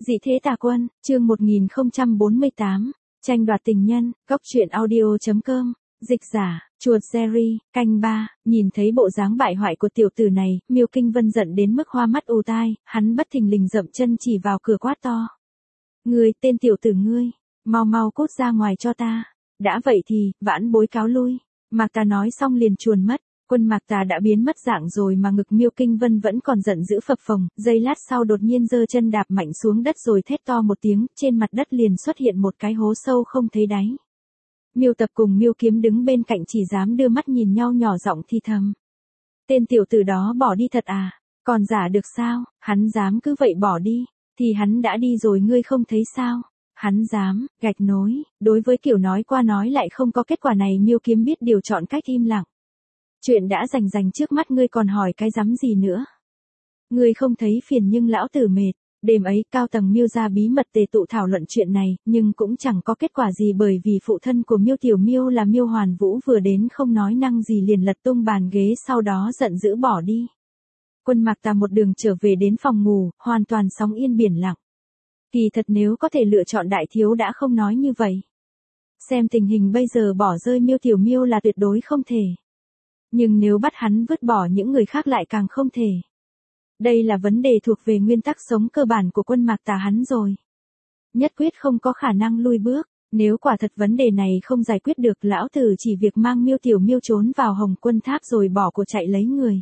Dị thế tà quân, chương 1048, tranh đoạt tình nhân, góc truyện audio.com, dịch giả, chuột Jerry, canh 3, nhìn thấy bộ dáng bại hoại của tiểu tử này, Miêu Kinh Vân giận đến mức hoa mắt ù tai, hắn bất thình lình dậm chân chỉ vào cửa quát to. Ngươi, tên tiểu tử ngươi, mau mau cút ra ngoài cho ta. Đã vậy thì, vãn bối cáo lui. Mạc Tà nói xong liền chuồn mất. Quân Mạc Tà đã biến mất dạng rồi mà ngực Miêu Kinh Vân vẫn còn giận dữ phập phồng, giây lát sau đột nhiên giơ chân đạp mạnh xuống đất rồi thét to một tiếng, trên mặt đất liền xuất hiện một cái hố sâu không thấy đáy. Miêu Tập cùng Miêu Kiếm đứng bên cạnh chỉ dám đưa mắt nhìn nhau nhỏ giọng thì thầm. Tên tiểu tử đó bỏ đi thật à? Còn giả được sao? Hắn dám cứ vậy bỏ đi, thì hắn đã đi rồi ngươi không thấy sao? Hắn dám, gạch nối, đối với kiểu nói qua nói lại không có kết quả này Miêu Kiếm biết điều chọn cách im lặng. Chuyện đã rành trước mắt ngươi còn hỏi cái rắm gì nữa. Ngươi không thấy phiền nhưng lão tử mệt. Đêm ấy cao tầng Miêu gia bí mật tề tụ thảo luận chuyện này, nhưng cũng chẳng có kết quả gì bởi vì phụ thân của Miêu Tiểu Miêu là Miêu Hoàn Vũ vừa đến không nói năng gì liền lật tung bàn ghế sau đó giận dữ bỏ đi. Quân Mạc Tà một đường trở về đến phòng ngủ, hoàn toàn sóng yên biển lặng. Kỳ thật nếu có thể lựa chọn đại thiếu đã không nói như vậy. Xem tình hình bây giờ bỏ rơi Miêu Tiểu Miêu là tuyệt đối không thể. Nhưng nếu bắt hắn vứt bỏ những người khác lại càng không thể. Đây là vấn đề thuộc về nguyên tắc sống cơ bản của Quân Mạc Tà hắn rồi. Nhất quyết không có khả năng lui bước, nếu quả thật vấn đề này không giải quyết được lão tử chỉ việc mang Miêu Tiểu Miêu trốn vào Hồng Quân Tháp rồi bỏ của chạy lấy người.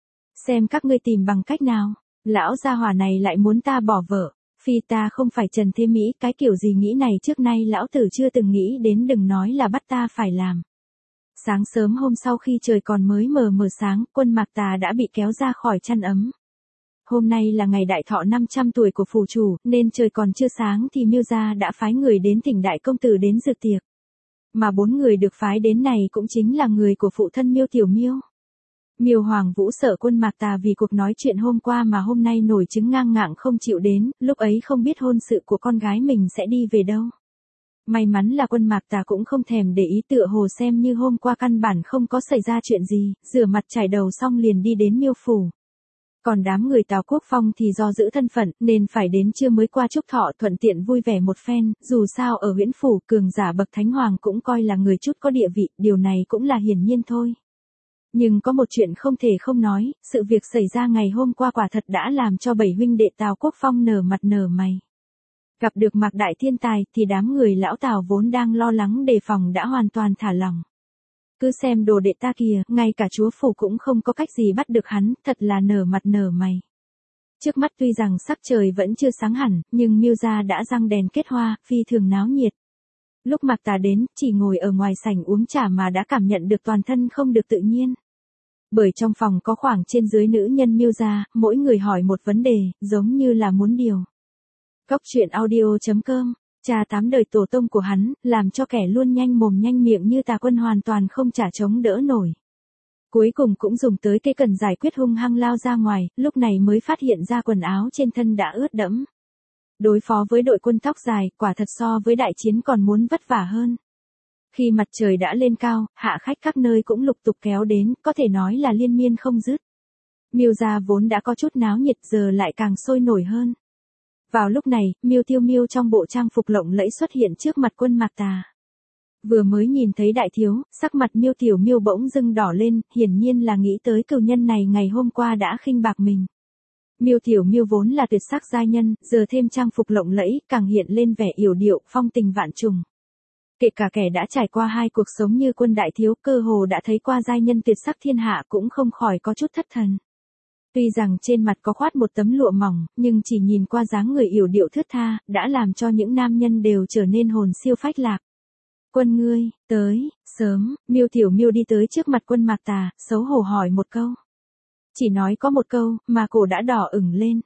Xem các ngươi tìm bằng cách nào, lão gia hỏa này lại muốn ta bỏ vợ, phi ta không phải Trần Thế Mỹ cái kiểu gì nghĩ này trước nay lão tử chưa từng nghĩ đến đừng nói là bắt ta phải làm. Sáng sớm hôm sau khi trời còn mới mờ sáng, Quân Mạc Tà đã bị kéo ra khỏi chăn ấm. Hôm nay là ngày đại thọ 500 tuổi của phủ chủ, nên trời còn chưa sáng thì Miêu gia đã phái người đến thỉnh đại công tử đến dự tiệc. Mà 4 người được phái đến này cũng chính là người của phụ thân Miêu Tiểu Miêu. Miêu Hoàng Vũ sợ Quân Mạc Tà vì cuộc nói chuyện hôm qua mà hôm nay nổi chứng ngang ngạng không chịu đến, lúc ấy không biết hôn sự của con gái mình sẽ đi về đâu. May mắn là Quân Mạc Tà cũng không thèm để ý tựa hồ xem như hôm qua căn bản không có xảy ra chuyện gì, rửa mặt chải đầu xong liền đi đến Miêu phủ. Còn đám người Tào Quốc Phong thì do giữ thân phận nên phải đến trưa mới qua chúc thọ thuận tiện vui vẻ một phen, dù sao ở Huyễn phủ cường giả bậc thánh hoàng cũng coi là người chút có địa vị, điều này cũng là hiển nhiên thôi. Nhưng có một chuyện không thể không nói, sự việc xảy ra ngày hôm qua quả thật đã làm cho 7 huynh đệ Tào Quốc Phong nở mặt nở mày. Gặp được Mạc Đại Thiên Tài thì đám người lão Tào vốn đang lo lắng đề phòng đã hoàn toàn thả lỏng. Cứ xem đồ đệ ta kìa, ngay cả chúa phủ cũng không có cách gì bắt được hắn, thật là nở mặt nở mày. Trước mắt tuy rằng sắc trời vẫn chưa sáng hẳn, nhưng Miêu gia đã răng đèn kết hoa, phi thường náo nhiệt. Lúc Mạc Tà đến, chỉ ngồi ở ngoài sảnh uống trà mà đã cảm nhận được toàn thân không được tự nhiên. Bởi trong phòng có khoảng trên dưới nữ nhân Miêu gia, mỗi người hỏi một vấn đề, giống như là muốn điều. Góc truyện audio.com, cha 8 đời tổ tông của hắn, làm cho kẻ luôn nhanh mồm nhanh miệng như Tà Quân hoàn toàn không trả chống đỡ nổi. Cuối cùng cũng dùng tới cây cần giải quyết hung hăng lao ra ngoài, lúc này mới phát hiện ra quần áo trên thân đã ướt đẫm. Đối phó với đội quân tóc dài, quả thật so với đại chiến còn muốn vất vả hơn. Khi mặt trời đã lên cao, hạ khách các nơi cũng lục tục kéo đến, có thể nói là liên miên không dứt. Miêu gia vốn đã có chút náo nhiệt giờ lại càng sôi nổi hơn. Vào lúc này, Miêu Tiểu Miêu trong bộ trang phục lộng lẫy xuất hiện trước mặt Quân Mạc Tà. Vừa mới nhìn thấy đại thiếu, sắc mặt Miêu Tiểu Miêu bỗng dưng đỏ lên, hiển nhiên là nghĩ tới cừu nhân này ngày hôm qua đã khinh bạc mình. Miêu Tiểu Miêu vốn là tuyệt sắc giai nhân, giờ thêm trang phục lộng lẫy, càng hiện lên vẻ yểu điệu, phong tình vạn trùng. Kể cả kẻ đã trải qua 2 cuộc sống như Quân đại thiếu, cơ hồ đã thấy qua giai nhân tuyệt sắc thiên hạ cũng không khỏi có chút thất thần. Tuy rằng trên mặt có khoát một tấm lụa mỏng, nhưng chỉ nhìn qua dáng người yểu điệu thướt tha, đã làm cho những nam nhân đều trở nên hồn siêu phách lạc. Quân ngươi, tới, sớm, Miêu Tiểu Miêu đi tới trước mặt Quân Mạc Tà, xấu hổ hỏi một câu. Chỉ nói có một câu, mà cổ đã đỏ ửng lên.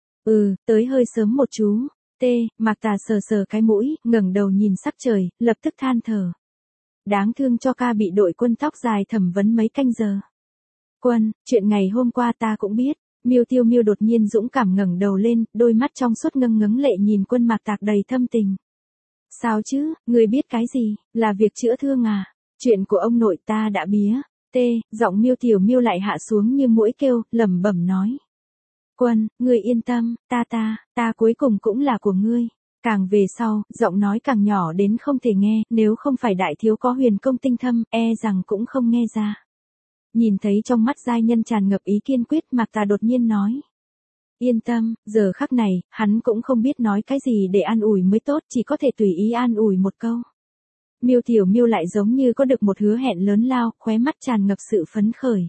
Tới hơi sớm một chú. Mạc Tà sờ sờ cái mũi, ngẩng đầu nhìn sắc trời, lập tức than thở. Đáng thương cho ca bị đội quân tóc dài thẩm vấn mấy canh giờ. Quân, chuyện ngày hôm qua ta cũng biết. Miêu Tiểu Miêu đột nhiên dũng cảm ngẩng đầu lên, đôi mắt trong suốt ngâng ngấn lệ nhìn Quân Mạc Tà đầy thâm tình. Sao chứ, người biết cái gì, là việc chữa thương à? Chuyện của ông nội ta đã bía. Giọng Miêu Tiểu Miêu lại hạ xuống như muỗi kêu, lẩm bẩm nói. Quân, ngươi yên tâm, ta cuối cùng cũng là của ngươi. Càng về sau, giọng nói càng nhỏ đến không thể nghe, nếu không phải đại thiếu có huyền công tinh thâm, e rằng cũng không nghe ra. Nhìn thấy trong mắt giai nhân tràn ngập ý kiên quyết, Mạc Tà đột nhiên nói. Yên tâm, giờ khắc này, hắn cũng không biết nói cái gì để an ủi mới tốt, chỉ có thể tùy ý an ủi một câu. Miêu Tiểu Miêu lại giống như có được một hứa hẹn lớn lao, khóe mắt tràn ngập sự phấn khởi.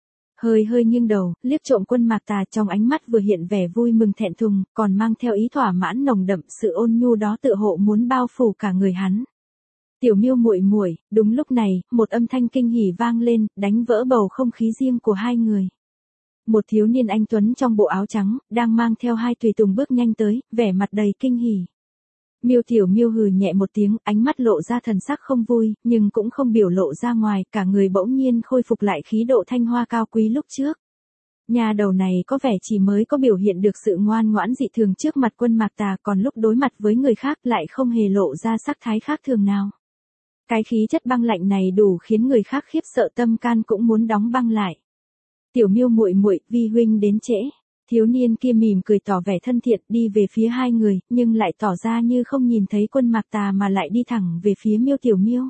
Hơi nghiêng đầu, liếc trộm Quân Mạc Tà, trong ánh mắt vừa hiện vẻ vui mừng thẹn thùng, còn mang theo ý thỏa mãn nồng đậm, sự ôn nhu đó tựa hộ muốn bao phủ cả người hắn. Tiểu Miêu muội muội, đúng lúc này, một âm thanh kinh hỉ vang lên, đánh vỡ bầu không khí riêng của hai người. Một thiếu niên anh tuấn trong bộ áo trắng, đang mang theo hai tùy tùng bước nhanh tới, vẻ mặt đầy kinh hỉ. Miêu Tiểu Miêu hừ nhẹ một tiếng, ánh mắt lộ ra thần sắc không vui, nhưng cũng không biểu lộ ra ngoài, cả người bỗng nhiên khôi phục lại khí độ thanh hoa cao quý lúc trước. Nhà đầu này có vẻ chỉ mới có biểu hiện được sự ngoan ngoãn dị thường trước mặt Quân Mạc Tà, còn lúc đối mặt với người khác lại không hề lộ ra sắc thái khác thường nào. Cái khí chất băng lạnh này đủ khiến người khác khiếp sợ, tâm can cũng muốn đóng băng lại. Tiểu Miêu muội muội, vi huynh đến trễ. Thiếu niên kia mỉm cười tỏ vẻ thân thiện, đi về phía hai người, nhưng lại tỏ ra như không nhìn thấy Quân Mạc Tà mà lại đi thẳng về phía Miêu Tiểu Miêu.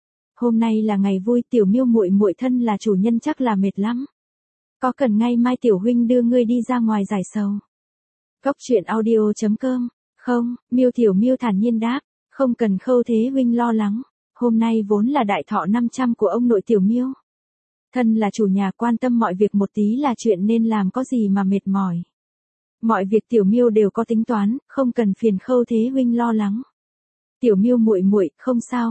Hôm nay là ngày vui, Tiểu Miêu muội muội thân là chủ nhân chắc là mệt lắm. Có cần ngay mai tiểu huynh đưa ngươi đi ra ngoài giải sầu? Cốc truyện audio.com. Không, Miêu Tiểu Miêu thản nhiên đáp, không cần Khâu Thế huynh lo lắng. Hôm nay vốn là đại thọ 500 của ông nội Tiểu Miêu. Thân là chủ nhà, quan tâm mọi việc một tí là chuyện nên làm, có gì mà mệt mỏi. Mọi việc Tiểu Miêu đều có tính toán, không cần phiền Khâu Thế huynh lo lắng. Tiểu Miêu muội muội, không sao,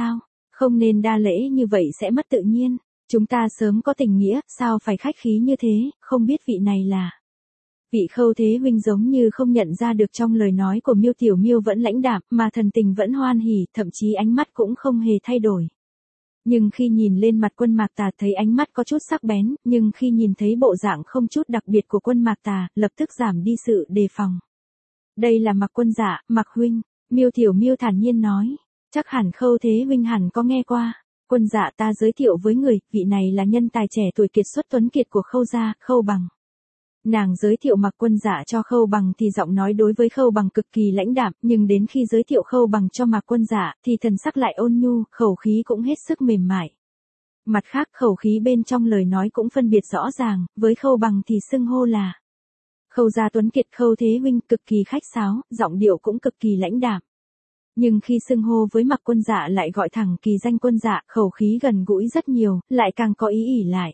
không nên đa lễ như vậy sẽ mất tự nhiên. Chúng ta sớm có tình nghĩa, sao phải khách khí như thế, không biết vị này là. Vị Khâu Thế huynh giống như không nhận ra được trong lời nói của Miêu Tiểu Miêu vẫn lãnh đạm, mà thần tình vẫn hoan hỉ, thậm chí ánh mắt cũng không hề thay đổi. Nhưng khi nhìn lên mặt Quân Mạc Tà thấy ánh mắt có chút sắc bén, nhưng khi nhìn thấy bộ dạng không chút đặc biệt của Quân Mạc Tà, lập tức giảm đi sự đề phòng. Đây là Mạc Quân Dạ, Mạc huynh, Miêu Tiểu Miêu thản nhiên nói, chắc hẳn Khâu Thế huynh hẳn có nghe qua. Quân Dạ, ta giới thiệu với người, vị này là nhân tài trẻ tuổi kiệt xuất tuấn kiệt của Khâu gia, Khâu Bằng. Nàng giới thiệu Mạc Quân Dạ cho Khâu Bằng thì giọng nói đối với Khâu Bằng cực kỳ lãnh đạm, nhưng đến khi giới thiệu Khâu Bằng cho Mạc Quân Dạ thì thần sắc lại ôn nhu, khẩu khí cũng hết sức mềm mại. Mặt khác, khẩu khí bên trong lời nói cũng phân biệt rõ ràng, với Khâu Bằng thì xưng hô là Khâu gia tuấn kiệt Khâu Thế huynh, cực kỳ khách sáo, giọng điệu cũng cực kỳ lãnh đạm. Nhưng khi xưng hô với Mạc Quân Dạ lại gọi thẳng kỳ danh Quân Dạ, khẩu khí gần gũi rất nhiều, lại càng có ý ỉ lại.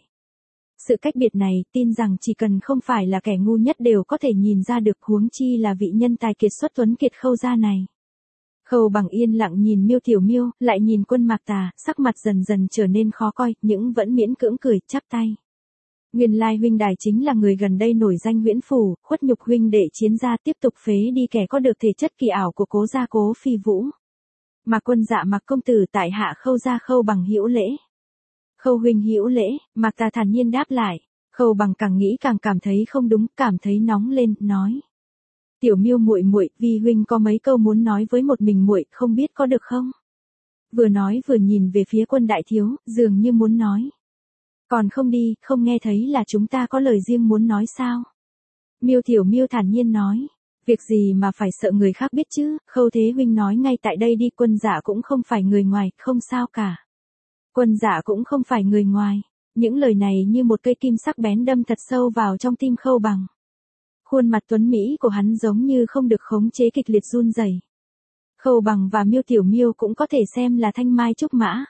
Sự cách biệt này, tin rằng chỉ cần không phải là kẻ ngu nhất đều có thể nhìn ra được, huống chi là vị nhân tài kiệt xuất tuấn kiệt Khâu gia này. Khâu Bằng yên lặng nhìn Miêu Tiểu Miêu, lại nhìn Quân Mạc Tà, sắc mặt dần dần trở nên khó coi, nhưng vẫn miễn cưỡng cười, chắp tay. Nguyên lai huynh đài chính là người gần đây nổi danh Huyễn Phủ, khuất nhục huynh đệ chiến gia, tiếp tục phế đi kẻ có được thể chất kỳ ảo của cố gia Cố Phi Vũ. Mạc Quân Dạ, Mạc công tử, tại hạ Khâu gia Khâu Bằng hữu lễ. Khâu huynh hữu lễ, Mạc Tà thản nhiên đáp lại. Khâu Bằng càng nghĩ càng cảm thấy không đúng, cảm thấy nóng lên, nói: Tiểu Miêu muội muội, vi huynh có mấy câu muốn nói với một mình muội, không biết có được không? Vừa nói vừa nhìn về phía Quân đại thiếu, dường như muốn nói: còn không đi, không nghe thấy là chúng ta có lời riêng muốn nói sao? Miêu Tiểu Miêu thản nhiên nói: việc gì mà phải sợ người khác biết chứ, Khâu Thế huynh nói ngay tại đây đi, Quân Dạ cũng không phải người ngoài, không sao cả. Quân Dạ cũng không phải người ngoài. Những lời này như một cây kim sắc bén đâm thật sâu vào trong tim Khâu Bằng. Khuôn mặt tuấn mỹ của hắn giống như không được khống chế kịch liệt run rẩy. Khâu Bằng và Miêu Tiểu Miêu cũng có thể xem là thanh mai trúc mã.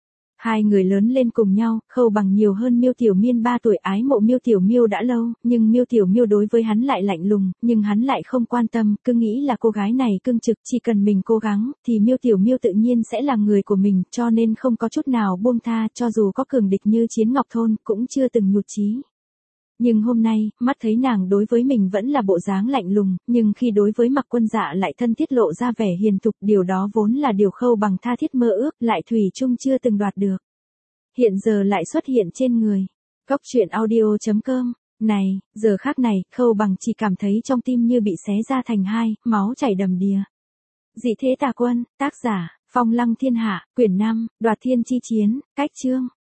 Hai người lớn lên cùng nhau, Khâu Bằng nhiều hơn Miêu Tiểu Miên 3 tuổi, ái mộ Miêu Tiểu Miêu đã lâu, nhưng Miêu Tiểu Miêu đối với hắn lại lạnh lùng, nhưng hắn lại không quan tâm, cứ nghĩ là cô gái này cương trực, chỉ cần mình cố gắng, thì Miêu Tiểu Miêu tự nhiên sẽ là người của mình, cho nên không có chút nào buông tha, cho dù có cường địch như Chiến Ngọc Thôn, cũng chưa từng nhụt chí. Nhưng hôm nay, mắt thấy nàng đối với mình vẫn là bộ dáng lạnh lùng, nhưng khi đối với Mạc Quân Dạ lại thân thiết lộ ra vẻ hiền thục, điều đó vốn là điều Khâu Bằng tha thiết mơ ước, lại thủy chung chưa từng đoạt được. Hiện giờ lại xuất hiện trên người. Cốc truyện audio.com. Này, giờ khác này, Khâu Bằng chỉ cảm thấy trong tim như bị xé ra thành hai, máu chảy đầm đìa. Dị thế tà quân, tác giả, Phong Lăng Thiên Hạ, quyển 5, Đoạt Thiên Chi Chiến, cách chương.